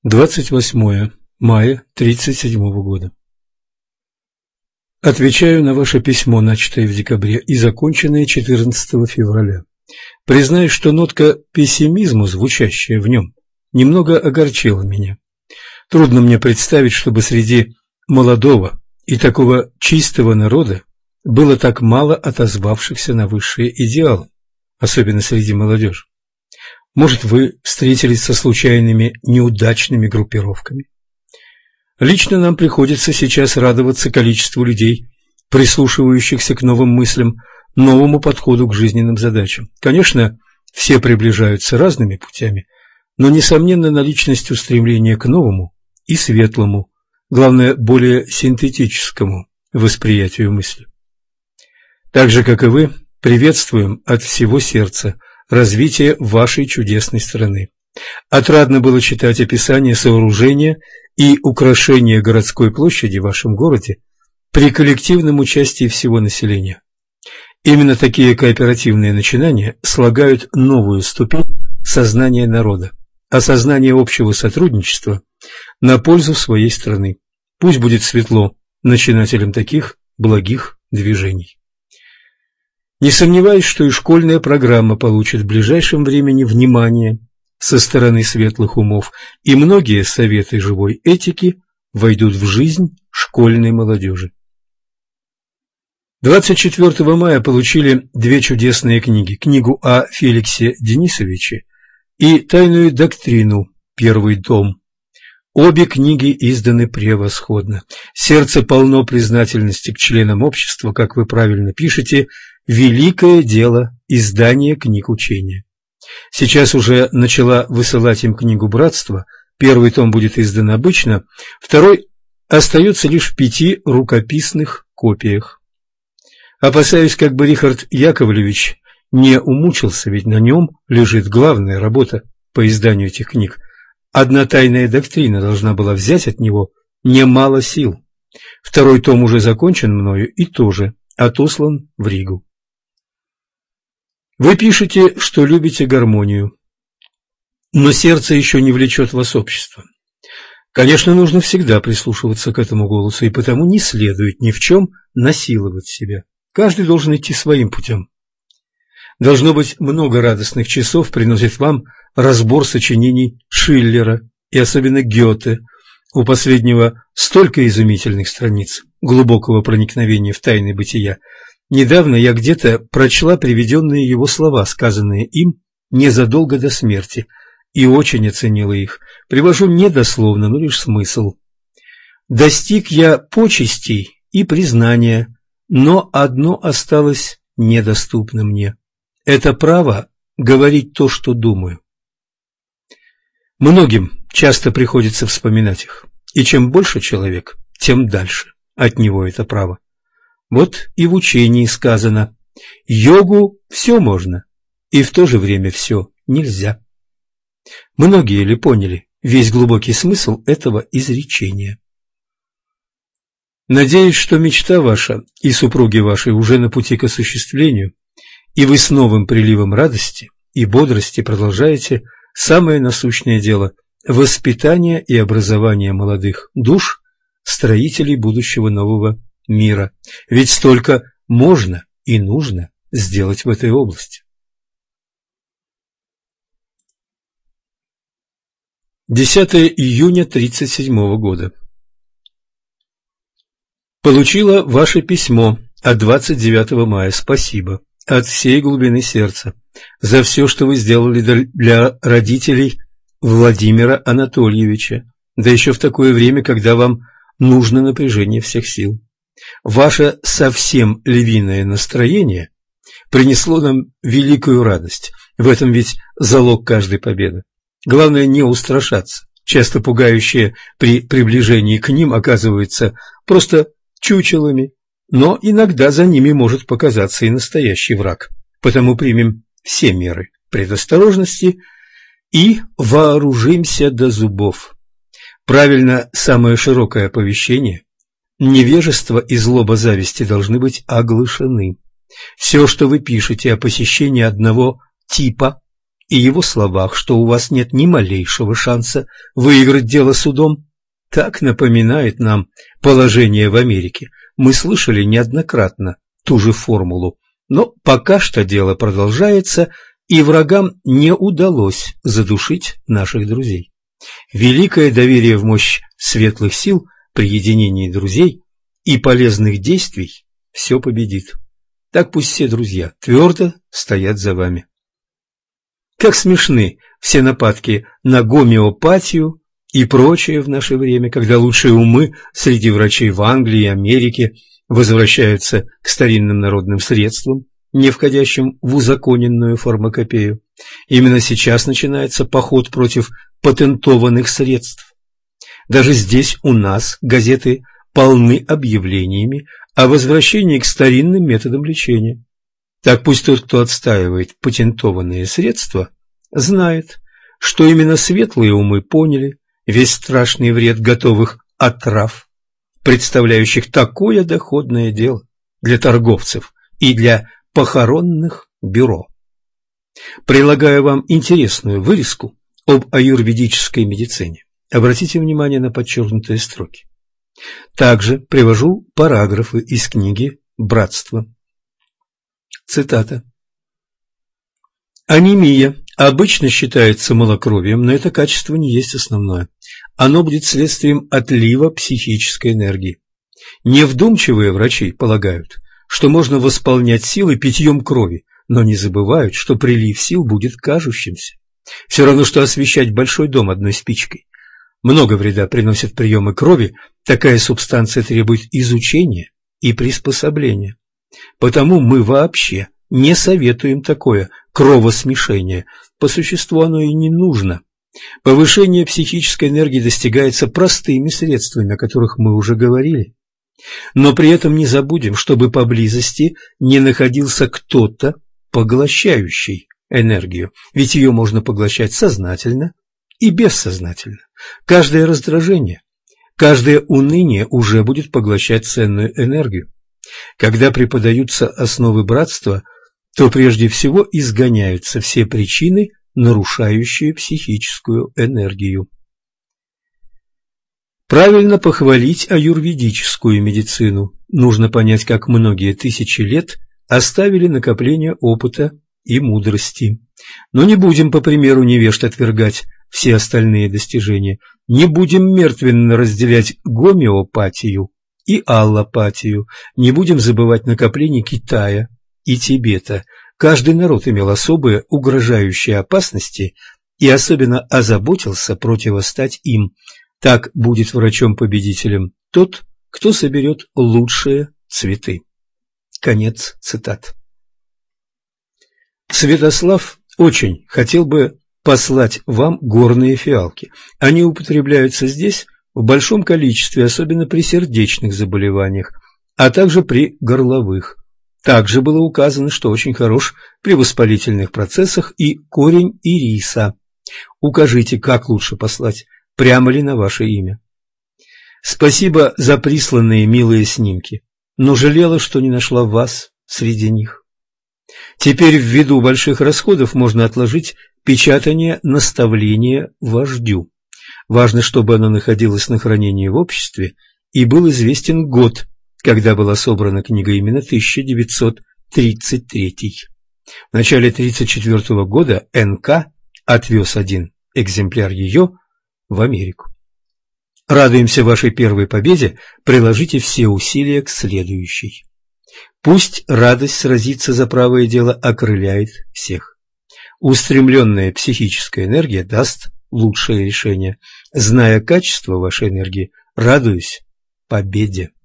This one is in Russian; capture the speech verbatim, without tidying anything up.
двадцать восьмое мая тридцать седьмого года. Отвечаю на ваше письмо, начатое в декабре и законченное четырнадцатого февраля. Признаюсь, что нотка пессимизма, звучащая в нем, немного огорчила меня. Трудно мне представить, чтобы среди молодого и такого чистого народа было так мало отозвавшихся на высшие идеалы, особенно среди молодежи. Может, вы встретились со случайными неудачными группировками? Лично нам приходится сейчас радоваться количеству людей, прислушивающихся к новым мыслям, новому подходу к жизненным задачам. Конечно, все приближаются разными путями, но, несомненно, наличность устремления к новому и светлому, главное, более синтетическому восприятию мысли. Так же, как и вы, приветствуем от всего сердца развитие вашей чудесной страны. Отрадно было читать описание сооружения и украшения городской площади в вашем городе при коллективном участии всего населения. Именно такие кооперативные начинания слагают новую ступень сознания народа, осознание общего сотрудничества на пользу своей страны. Пусть будет светло начинателям таких благих движений. Не сомневаюсь, что и школьная программа получит в ближайшем времени внимание со стороны светлых умов, и многие советы живой этики войдут в жизнь школьной молодежи. двадцать четвёртого мая получили две чудесные книги: книгу о Феликсе Денисовиче и «Тайную доктрину», первый том. Обе книги изданы превосходно. Сердце полно признательности к членам общества, как вы правильно пишете, великое дело издания книг учения. Сейчас уже начала высылать им книгу «Братство». Первый том будет издан обычно, второй остается лишь в пяти рукописных копиях. Опасаюсь, как бы Рихард Яковлевич не умучился, ведь на нем лежит главная работа по изданию этих книг. Одна тайная доктрина должна была взять от него немало сил. Второй том уже закончен мною и тоже отослан в Ригу. Вы пишете, что любите гармонию, но сердце еще не влечет вас общество. Конечно, нужно всегда прислушиваться к этому голосу, и потому не следует ни в чем насиловать себя. Каждый должен идти своим путем. Должно быть, много радостных часов приносит вам разбор сочинений Шиллера и особенно Гёте. У последнего столько изумительных страниц, глубокого проникновения в тайны бытия. Недавно я где-то прочла приведенные его слова, сказанные им незадолго до смерти, и очень оценила их. Привожу не дословно, но лишь смысл. «Достиг я почестей и признания, но одно осталось недоступно мне. Это право говорить то, что думаю». Многим часто приходится вспоминать их, и чем больше человек, тем дальше от него это право. Вот и в учении сказано: йогу все можно, и в то же время все нельзя. Многие ли поняли весь глубокий смысл этого изречения? Надеюсь, что мечта ваша и супруги вашей уже на пути к осуществлению, и вы с новым приливом радости и бодрости продолжаете самое насущное дело – воспитание и образование молодых душ, строителей будущего нового мира. Ведь столько можно и нужно сделать в этой области. десятое июня тридцать седьмого года. Получила ваше письмо от двадцать девятого мая. Спасибо от всей глубины сердца за все, что вы сделали для родителей Владимира Анатольевича, да еще в такое время, когда вам нужно напряжение всех сил. Ваше совсем львиное настроение принесло нам великую радость. В этом ведь залог каждой победы. Главное не устрашаться. Часто пугающие при приближении к ним оказываются просто чучелами, но иногда за ними может показаться и настоящий враг. Потому примем все меры предосторожности и вооружимся до зубов. Правильно, самое широкое оповещение. Невежество и злоба зависти должны быть оглашены. Все, что вы пишете о посещении одного типа и его словах, что у вас нет ни малейшего шанса выиграть дело судом, так напоминает нам положение в Америке. Мы слышали неоднократно ту же формулу, но пока что дело продолжается, и врагам не удалось задушить наших друзей. Великое доверие в мощь светлых сил при единении друзей и полезных действий все победит. Так пусть все друзья твердо стоят за вами. Как смешны все нападки на гомеопатию и прочее в наше время, когда лучшие умы среди врачей в Англии и Америке возвращаются к старинным народным средствам, не входящим в узаконенную фармакопею. Именно сейчас начинается поход против патентованных средств. Даже здесь у нас газеты полны объявлениями о возвращении к старинным методам лечения. Так пусть тот, кто отстаивает патентованные средства, знает, что именно светлые умы поняли весь страшный вред готовых отрав, представляющих такое доходное дело для торговцев и для похоронных бюро. Прилагаю вам интересную вырезку об аюрведической медицине. Обратите внимание на подчеркнутые строки. Также привожу параграфы из книги «Братство». Цитата. Анемия обычно считается малокровием, но это качество не есть основное. Оно будет следствием отлива психической энергии. Невдумчивые врачи полагают, что можно восполнять силы питьем крови, но не забывают, что прилив сил будет кажущимся. Все равно, что освещать большой дом одной спичкой. Много вреда приносят приемы крови, такая субстанция требует изучения и приспособления. Потому мы вообще не советуем такое кровосмешение, по существу оно и не нужно. Повышение психической энергии достигается простыми средствами, о которых мы уже говорили. Но при этом не забудем, чтобы поблизости не находился кто-то, поглощающий энергию, ведь ее можно поглощать сознательно и бессознательно. Каждое раздражение, каждое уныние уже будет поглощать ценную энергию. Когда преподаются основы братства, то прежде всего изгоняются все причины, нарушающие психическую энергию. Правильно похвалить аюрведическую медицину нужно понять, как многие тысячи лет оставили накопление опыта и мудрости. Но не будем, по примеру невежд, отвергать все остальные достижения. Не будем мертвенно разделять гомеопатию и аллопатию. Не будем забывать накопление Китая и Тибета. Каждый народ имел особые угрожающие опасности и особенно озаботился противостать им. Так будет врачом-победителем тот, кто соберет лучшие цветы. Конец цитат. Святослав очень хотел бы послать вам горные фиалки. Они употребляются здесь в большом количестве, особенно при сердечных заболеваниях, а также при горловых. Также было указано, что очень хорош при воспалительных процессах и корень ириса. Укажите, как лучше послать, прямо ли на ваше имя. Спасибо за присланные милые снимки, но жалела, что не нашла вас среди них. Теперь ввиду больших расходов можно отложить печатание наставления вождю. Важно, чтобы оно находилось на хранении в обществе и был известен год, когда была собрана книга, именно тысяча девятьсот тридцать третий. В начале тридцать четвёртого года эн ка отвез один экземпляр ее в Америку. Радуемся вашей первой победе, приложите все усилия к следующей. Пусть радость сразиться за правое дело окрыляет всех. Устремленная психическая энергия даст лучшее решение. Зная качество вашей энергии, радуюсь победе.